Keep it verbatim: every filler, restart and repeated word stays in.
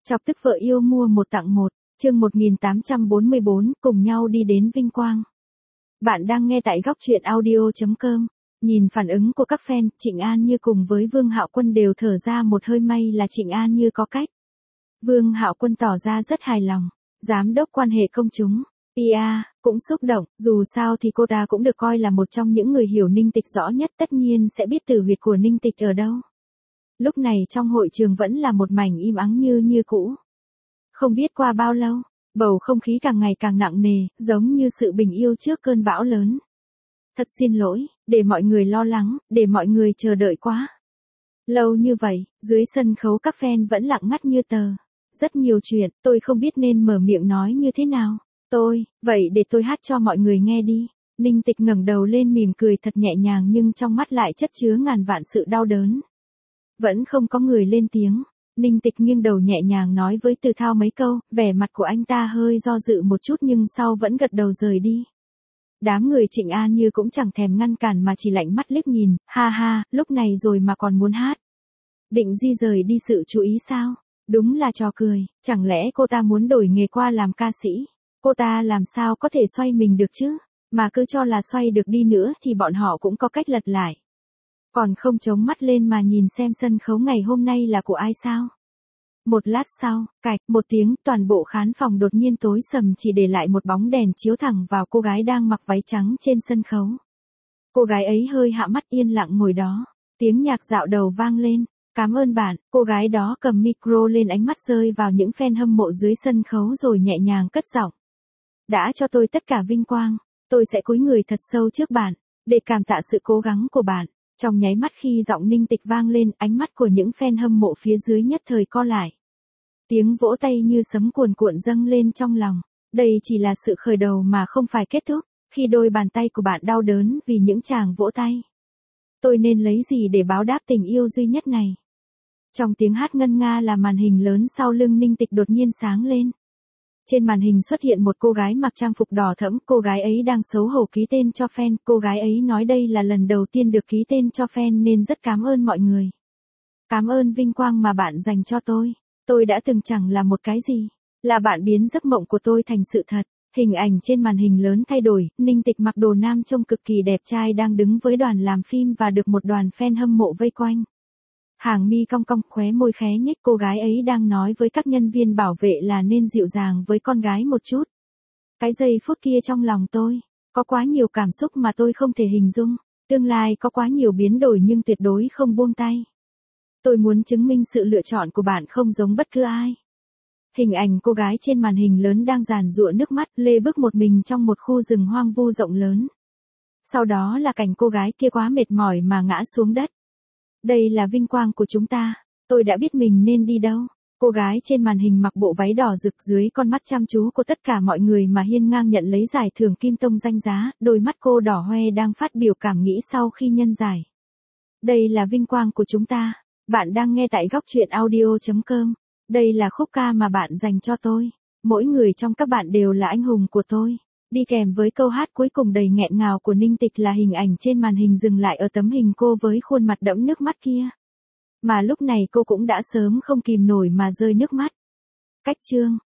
Chọc tức vợ yêu mua một tặng một, chương một nghìn tám trăm bốn mươi bốn, cùng nhau đi đến vinh quang. Bạn đang nghe tại góc truyện audio chấm com. Nhìn phản ứng của các fan, Trịnh An Như cùng với Vương Hạo Quân đều thở ra một hơi, may là Trịnh An Như có cách. Vương Hạo Quân tỏ ra rất hài lòng. Giám đốc quan hệ công chúng, pê e, cũng xúc động, dù sao thì cô ta cũng được coi là một trong những người hiểu Ninh Tịch rõ nhất, tất nhiên sẽ biết tử huyệt của Ninh Tịch ở đâu. Lúc này trong hội trường vẫn là một mảnh im ắng như như cũ. Không biết qua bao lâu, bầu không khí càng ngày càng nặng nề, giống như sự bình yêu trước cơn bão lớn. Thật xin lỗi, để mọi người lo lắng, để mọi người chờ đợi quá. Lâu như vậy, dưới sân khấu các fan vẫn lặng ngắt như tờ. Rất nhiều chuyện, tôi không biết nên mở miệng nói như thế nào. Tôi, vậy để tôi hát cho mọi người nghe đi. Ninh Tịch ngẩng đầu lên mỉm cười thật nhẹ nhàng, nhưng trong mắt lại chất chứa ngàn vạn sự đau đớn. Vẫn không có người lên tiếng. Ninh Tịch nghiêng đầu nhẹ nhàng nói với Từ Thao mấy câu, vẻ mặt của anh ta hơi do dự một chút nhưng sau vẫn gật đầu rời đi. Đám người Trịnh An Như cũng chẳng thèm ngăn cản mà chỉ lạnh mắt liếc nhìn, ha ha, lúc này rồi mà còn muốn hát. Định di rời đi sự chú ý sao? Đúng là trò cười, chẳng lẽ cô ta muốn đổi nghề qua làm ca sĩ? Cô ta làm sao có thể xoay mình được chứ? Mà cứ cho là xoay được đi nữa thì bọn họ cũng có cách lật lại. Còn không chống mắt lên mà nhìn xem sân khấu ngày hôm nay là của ai sao? Một lát sau, cạch, một tiếng, toàn bộ khán phòng đột nhiên tối sầm, chỉ để lại một bóng đèn chiếu thẳng vào cô gái đang mặc váy trắng trên sân khấu. Cô gái ấy hơi hạ mắt yên lặng ngồi đó. Tiếng nhạc dạo đầu vang lên. Cảm ơn bạn, cô gái đó cầm micro lên, ánh mắt rơi vào những fan hâm mộ dưới sân khấu rồi nhẹ nhàng cất giọng. Đã cho tôi tất cả vinh quang, tôi sẽ cúi người thật sâu trước bạn, để cảm tạ sự cố gắng của bạn. Trong nháy mắt khi giọng Ninh Tịch vang lên, ánh mắt của những fan hâm mộ phía dưới nhất thời co lại. Tiếng vỗ tay như sấm cuồn cuộn dâng lên trong lòng. Đây chỉ là sự khởi đầu mà không phải kết thúc, khi đôi bàn tay của bạn đau đớn vì những tràng vỗ tay. Tôi nên lấy gì để báo đáp tình yêu duy nhất này? Trong tiếng hát ngân nga là màn hình lớn sau lưng Ninh Tịch đột nhiên sáng lên. Trên màn hình xuất hiện một cô gái mặc trang phục đỏ thẫm, cô gái ấy đang xấu hổ ký tên cho fan, cô gái ấy nói đây là lần đầu tiên được ký tên cho fan nên rất cảm ơn mọi người. Cảm ơn vinh quang mà bạn dành cho tôi, tôi đã từng chẳng là một cái gì, là bạn biến giấc mộng của tôi thành sự thật. Hình ảnh trên màn hình lớn thay đổi, Ninh Tịch mặc đồ nam trông cực kỳ đẹp trai đang đứng với đoàn làm phim và được một đoàn fan hâm mộ vây quanh. Hàng mi cong cong, khóe môi khé nhếch, cô gái ấy đang nói với các nhân viên bảo vệ là nên dịu dàng với con gái một chút. Cái giây phút kia trong lòng tôi, có quá nhiều cảm xúc mà tôi không thể hình dung, tương lai có quá nhiều biến đổi nhưng tuyệt đối không buông tay. Tôi muốn chứng minh sự lựa chọn của bạn không giống bất cứ ai. Hình ảnh cô gái trên màn hình lớn đang giàn giụa nước mắt, lê bước một mình trong một khu rừng hoang vu rộng lớn. Sau đó là cảnh cô gái kia quá mệt mỏi mà ngã xuống đất. Đây là vinh quang của chúng ta, tôi đã biết mình nên đi đâu. Cô gái trên màn hình mặc bộ váy đỏ rực, dưới con mắt chăm chú của tất cả mọi người mà hiên ngang nhận lấy giải thưởng Kim Tông danh giá, đôi mắt cô đỏ hoe đang phát biểu cảm nghĩ sau khi nhân giải. Đây là vinh quang của chúng ta, bạn đang nghe tại góc truyện audio chấm com. Đây là khúc ca mà bạn dành cho tôi, mỗi người trong các bạn đều là anh hùng của tôi. Đi kèm với câu hát cuối cùng đầy nghẹn ngào của Ninh Tịch là hình ảnh trên màn hình dừng lại ở tấm hình cô với khuôn mặt đẫm nước mắt kia. Mà lúc này cô cũng đã sớm không kìm nổi mà rơi nước mắt. Cách chương